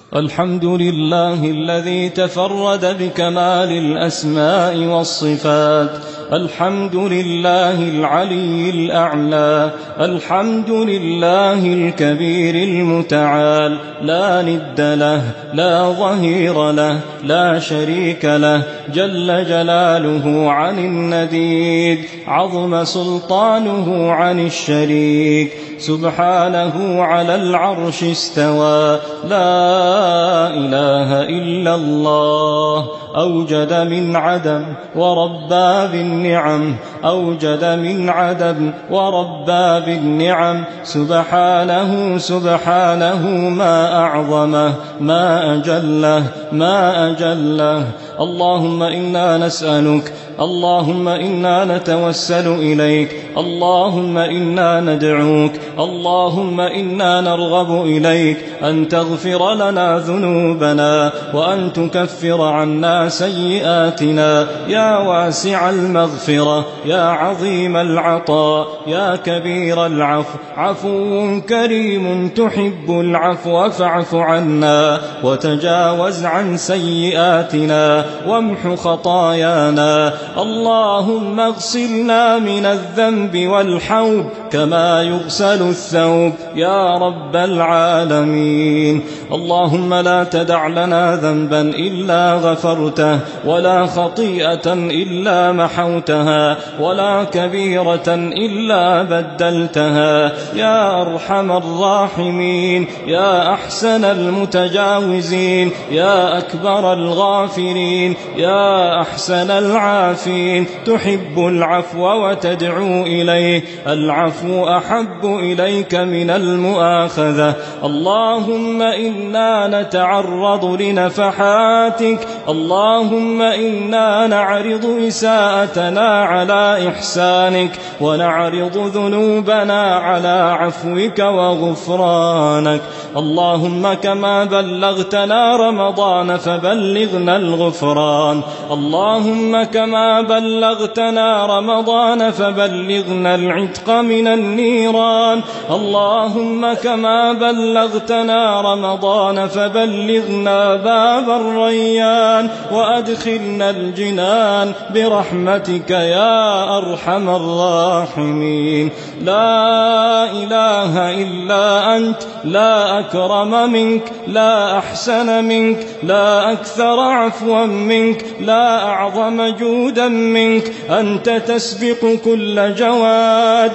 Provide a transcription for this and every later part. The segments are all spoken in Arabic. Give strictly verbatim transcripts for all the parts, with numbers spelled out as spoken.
الحمد لله الذي تفرد بكمال الأسماء والصفات. الحمد لله العلي الأعلى. الحمد لله الكبير المتعال، لا ند له، لا ظهير له، لا شريك له، جل جلاله عن النديد، عظم سلطانه عن الشريك، سبحانه على العرش استوى. لا إله إلا الله، أوجد من عدم وربى بالنعم، أوجد من عدم وربى بالنعم، سبحانه سبحانه ما أعظمه، ما أجله، ما أجله. اللهم إنا نسألك، اللهم إنا نتوسل إليك، اللهم إنا ندعوك، اللهم إنا نرغب إليك أن تغفر لنا ذنوبنا وأن تكفر عنا سيئاتنا، يا واسع المغفرة، يا عظيم العطاء، يا كبير العفو، عفو كريم تحب العفو فاعف عنا وتجاوز عن سيئاتنا وامح خطايانا. اللهم اغسلنا من الذنب والحوب كما يغسل الثوب يا رب العالمين. اللهم لا تدع لنا ذنبا إلا غفرته، ولا خطيئة إلا محوتها، ولا كبيرة إلا بدلتها، يا أرحم الراحمين، يا أحسن المتجاوزين، يا أكبر الغافرين، يا أحسن العافين. تحب العفو وتدعو إليه، العفو أحب إليك من المؤاخذة. اللهم إنا نتعرض لنفحاتك، اللهم إنا نعرض إساءتنا على إحسانك، ونعرض ذنوبنا على عفوك وغفرانك. اللهم كما بلغتنا رمضان فبلغنا الغفران، اللهم كما بلغتنا رمضان فبلغنا العتق من النيران، اللهم كما بلغتنا رمضان فبلغنا باب الريان وأدخلنا الجنان برحمتك يا أرحم الراحمين. لا إله إلا أنت، لا أكرم منك، لا أحسن منك، لا أكثر عفوا منك، لا أعظم جودا منك. أنت تسبق كل جواد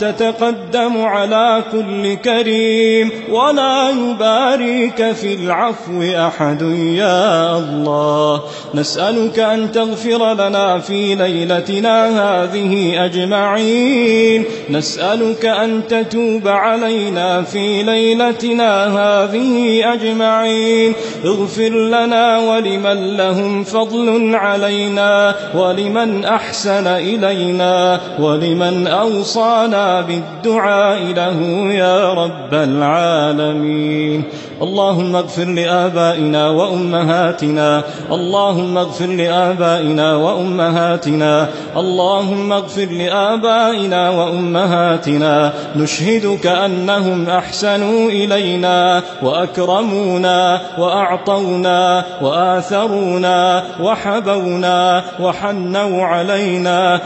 وتتقدم على كل كريم، ولا يباريك في العفو أحد يا الله. نسألك أن تغفر لنا في ليلتنا هذه أجمعين، نسألك أن تتوب علينا في ليلتنا هذه أجمعين. اغفر لنا ولمن لهم فضل علينا، ولمن أحسن إلينا، ولمن أوصانا بالدعاء له يا رب العالمين. اللهم اغفر لآبائنا وأمهاتنا، اللهم اغفر لآبائنا وأمهاتنا، اللهم اغفر لآبائنا وأمهاتنا. نشهدك أنهم أحسنوا إلينا وأكرمونا وأعطونا وآثرونا وحبونا وحنوا علينا.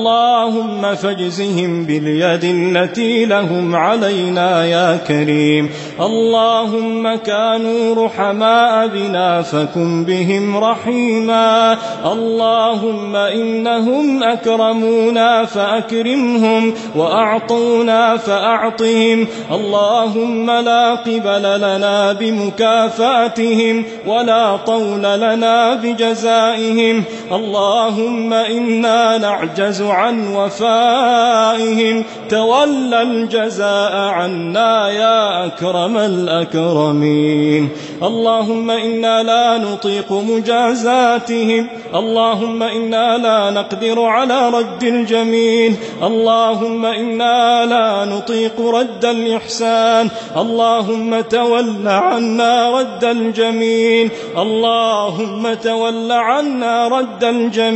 اللهم فاجزهم باليد التي لهم علينا يا كريم. اللهم كانوا رحماء بنا فكن بهم رحيما. اللهم إنهم أكرمونا فأكرمهم، وأعطونا فأعطهم. اللهم لا قبل لنا بمكافاتهم، ولا طول لنا بجزائهم. اللهم إنا نعجز عن وفائهم، تولى الجزاء عنا يا أكرم الأكرمين. اللهم إنا لا نطيق مجازاتهم، اللهم إنا لا نقدر على رد الجميل، اللهم إنا لا نطيق رد الإحسان. اللهم تول عنا رد الجميل، اللهم تول عنا رد الجميل.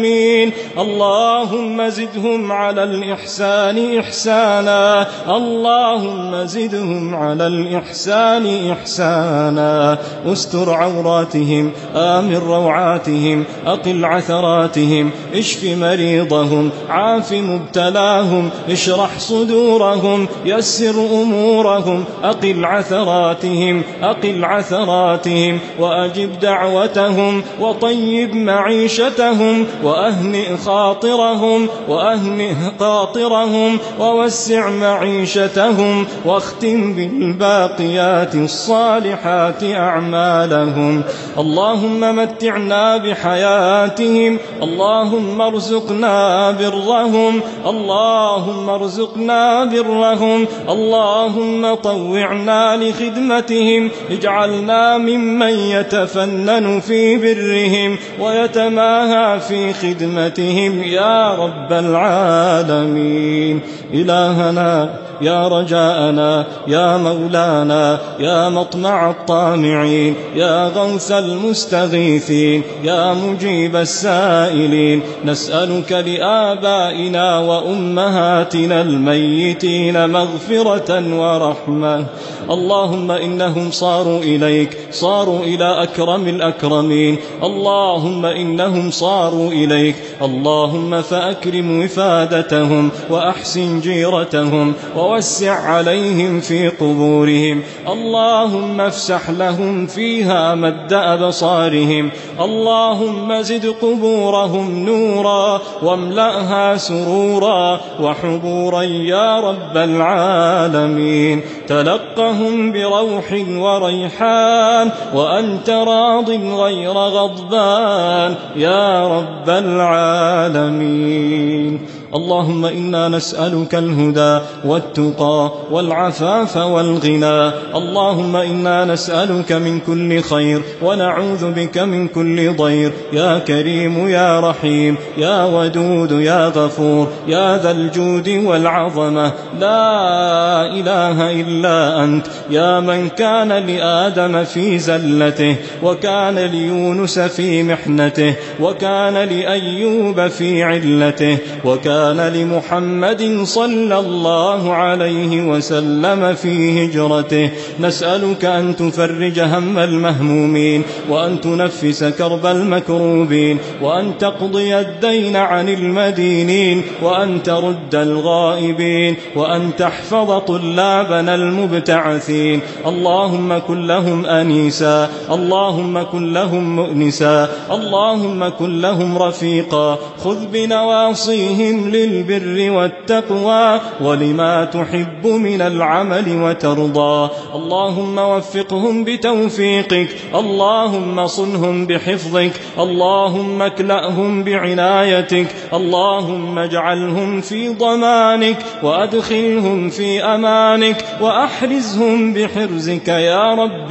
المسلمين. اللهم زدهم على الإحسان إحسانا، اللهم زدهم على الإحسان إحسانا. استر عوراتهم، آمن روعاتهم، أقل عثراتهم، اشف مريضهم، عاف مبتلاهم، اشرح صدورهم، يسر أمورهم، أقل عثراتهم أقل عثراتهم وأجب دعوتهم، وطيب معيشتهم، وأهنئ خاطرهم وأهنئ خاطرهم ووسع معيشتهم، واختم بالباقيات الصالحات أعمالهم. اللهم متعنا بحياتهم، اللهم ارزقنا برهم، اللهم ارزقنا برهم، اللهم طوعنا لخدمتهم، اجعلنا ممن يتفنن في برهم ويتماهى في خدمتهم يا رب العالمين. إلهنا يا رجاءنا، يا مولانا، يا مطمع الطامعين، يا غوث المستغيثين، يا مجيب السائلين، نسألك لآبائنا وأمهاتنا الميتين مغفرة ورحمة. اللهم إنهم صاروا إليك، صاروا إلى أكرم الأكرمين، اللهم إنهم صاروا إليك، اللهم فأكرم وفادتهم وأحسن جيرتهم ووسع عليهم في قبورهم، اللهم افسح لهم فيها مد أبصارهم، اللهم زد قبورهم نورا واملأها سرورا وحبورا يا رب العالمين. تلقهم بروح وريحان وأنت راض غير غضبان يا رب العالمين. اللهم إنا نسألك الهدى والتقى والعفاف والغنى، اللهم إنا نسألك من كل خير ونعوذ بك من كل ضير، يا كريم يا رحيم يا ودود يا غفور يا ذا الجود والعظمة، لا إله إلا أنت، يا من كان لآدم في زلته، وكان ليونس في محنته، وكان لأيوب في علته، وكان كان لمحمد صلى الله عليه وسلم في هجرته. نسألك أن تفرج هم المهمومين، وأن تنفس كرب المكروبين، وأن تقضي الدين عن المدينين، وأن ترد الغائبين، وأن تحفظ طلابنا المبتعثين. اللهم كن لهم أنيسا، اللهم كن لهم مؤنسا، اللهم كن لهم رفيقا، خذ بنواصيهم للبر والتقوى ولما تحب من العمل وترضى. اللهم وفقهم بتوفيقك، اللهم صنهم بحفظك، اللهم اكلأهم بعنايتك، اللهم اجعلهم في ضمانك، وأدخلهم في أمانك، وأحرزهم بحرزك يا رب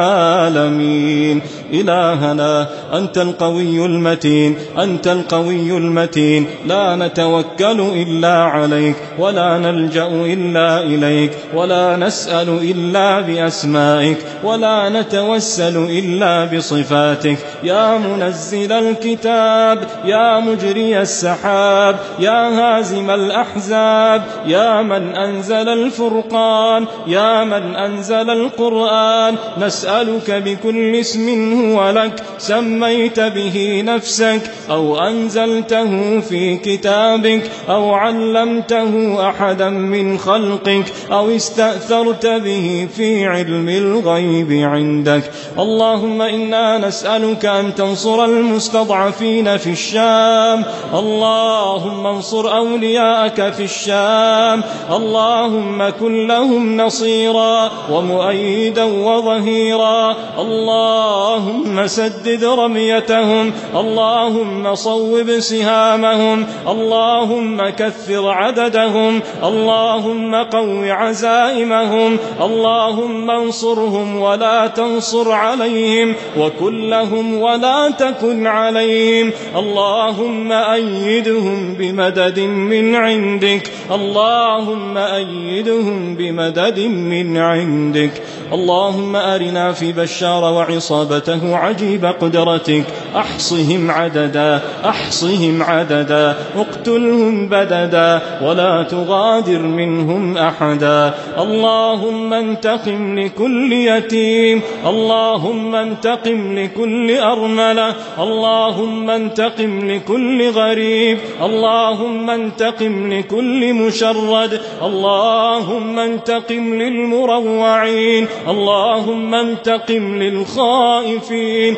العالمين. إلهنا أنت القوي المتين، أنت القوي المتين، لا نتوكل إلا عليك، ولا نلجأ إلا إليك، ولا نسأل إلا بأسمائك، ولا نتوسل إلا بصفاتك. يا منزل الكتاب، يا مجري السحاب، يا هازم الأحزاب، يا من أنزل الفرقان، يا من أنزل القرآن، نسألك بكل اسم هو لك سميت به نفسك، أو أنزلته في كتابك، أو علمته أحدا من خلقك، أو استأثرت به في علم الغيب عندك. اللهم إنا نسألك أن تنصر المستضعفين في الشام، اللهم انصر أولياءك في الشام، اللهم كن لهم نصيرا ومؤيدا وظهيرا، اللهم سدد رميتهم، اللهم صوب سهامهم، اللهم كثر عددهم، اللهم قو عزائمهم، اللهم انصرهم ولا تنصر عليهم، وكن لهم ولا تكن عليهم، اللهم أيدهم بمدد من عندك، اللهم أيدهم بمدد من عندك. اللهم أرنا في بشار وعصابته عجيب قدرتك، أحصهم عددا أحصهم عددا، اقتلهم بددا ولا تغادر منهم أحدا. اللهم انتقم لكل يتيم، اللهم انتقم لكل أرملة، اللهم انتقم لكل غريب، اللهم انتقم لكل مشرد، اللهم انتقم للمروعين، اللهم انتقم للخائفين،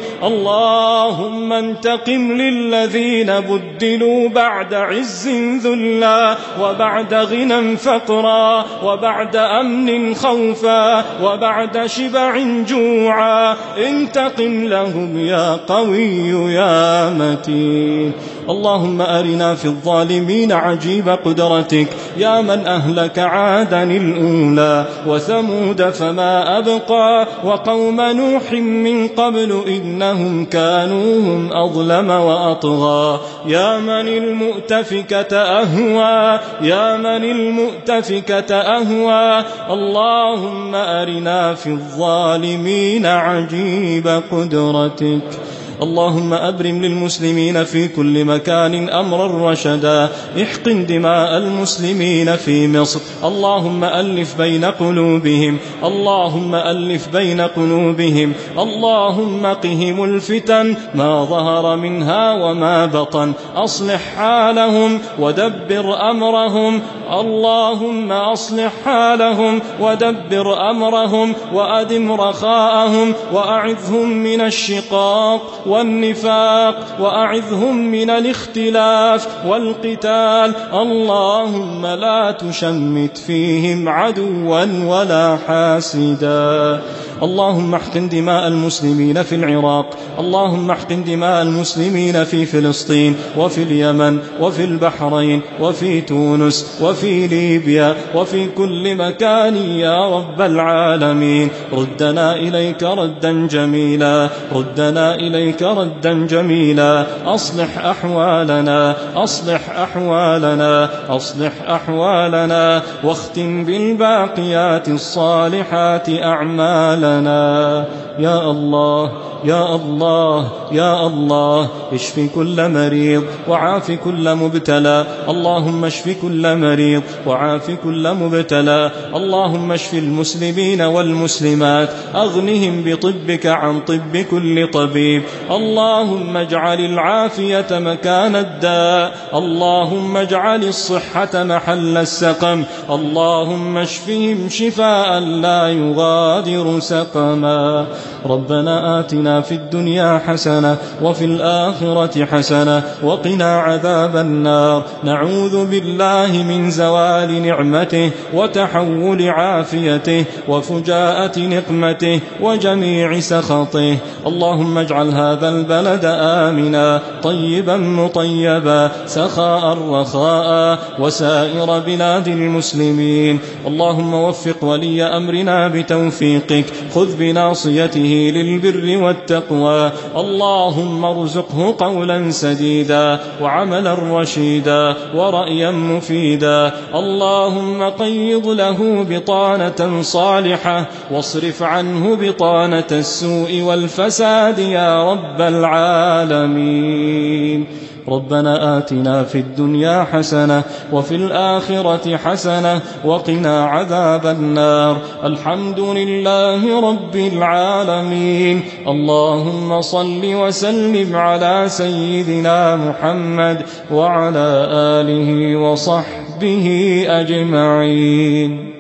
اللهم انتقم للذين بدلوا بعد عز ذلا وبعد غنى فقرا وبعد أمن خوفا وبعد شبع جوعا. انتقم لهم يا قوي يا متين. اللهم أرنا في الظالمين عجيب قدرتك، يا من أهلك عادا الأولى وثمود فما أبقى وقوم نوح من قبل إنهم كانوا هم أظلم وأطغى. يا من المؤتفكة أهوى، يا من المؤتفكة أهوى. اللهم أرنا في الظالمين عجيب قدرتك. اللهم أبرم للمسلمين في كل مكان أمرا رشدا، احقن دماء المسلمين في مصر. اللهم ألف بين قلوبهم، اللهم ألف بين قلوبهم. اللهم قهم الفتن ما ظهر منها وما بطن، أصلح حالهم ودبر أمرهم. اللهم أصلح حالهم ودبر أمرهم وأدم رخاءهم وأعذهم من الشقاق والنفاق وأعذهم من الاختلاف والقتال. اللهم لا تشمت فيهم عدوا ولا حاسدا. اللهم احقن دماء المسلمين في العراق، اللهم احقن دماء المسلمين في فلسطين وفي اليمن وفي البحرين وفي تونس وفي ليبيا وفي كل مكان يا رب العالمين. ردنا إليك ردا جميلا، ردنا إليك ردا جميلا. أصلح أحوالنا، أصلح أحوالنا، أصلح أحوالنا، واختم بالباقيات الصالحات أعمالنا. يا الله يا الله يا الله، اشف كل مريض وعاف كل مبتلى. اللهم اشف كل مريض وعاف كل مبتلى. اللهم اشف المسلمين والمسلمات، أغنهم بطبك عن طب كل طبيب. اللهم اجعل العافية مكان الداء، اللهم اجعل الصحة محل السقم. اللهم اشفهم شفاء لا يغادر سقما. ربنا آتنا في الدنيا حسنة وفي الآخرة حسنة وقنا عذاب النار. نعوذ بالله من زوال نعمته وتحول عافيته وفجاءة نقمته وجميع سخطه. اللهم اجعل هذا البلد آمنا طيبا مطيبا سخاء رخاء وسائر بلاد المسلمين. اللهم وفق ولي أمرنا بتوفيقك، خذ بناصيته للبر والتقوى. اللهم ارزقه قولا سديدا وعملا رشيدا ورأيا مفيدا. اللهم قيض له بطانة صالحة واصرف عنه بطانة السوء والفساد يا رب العالمين. ربنا آتنا في الدنيا حسنة وفي الآخرة حسنة وقنا عذاب النار. الحمد لله رب العالمين. اللهم صل وسلم على سيدنا محمد وعلى آله وصحبه أجمعين.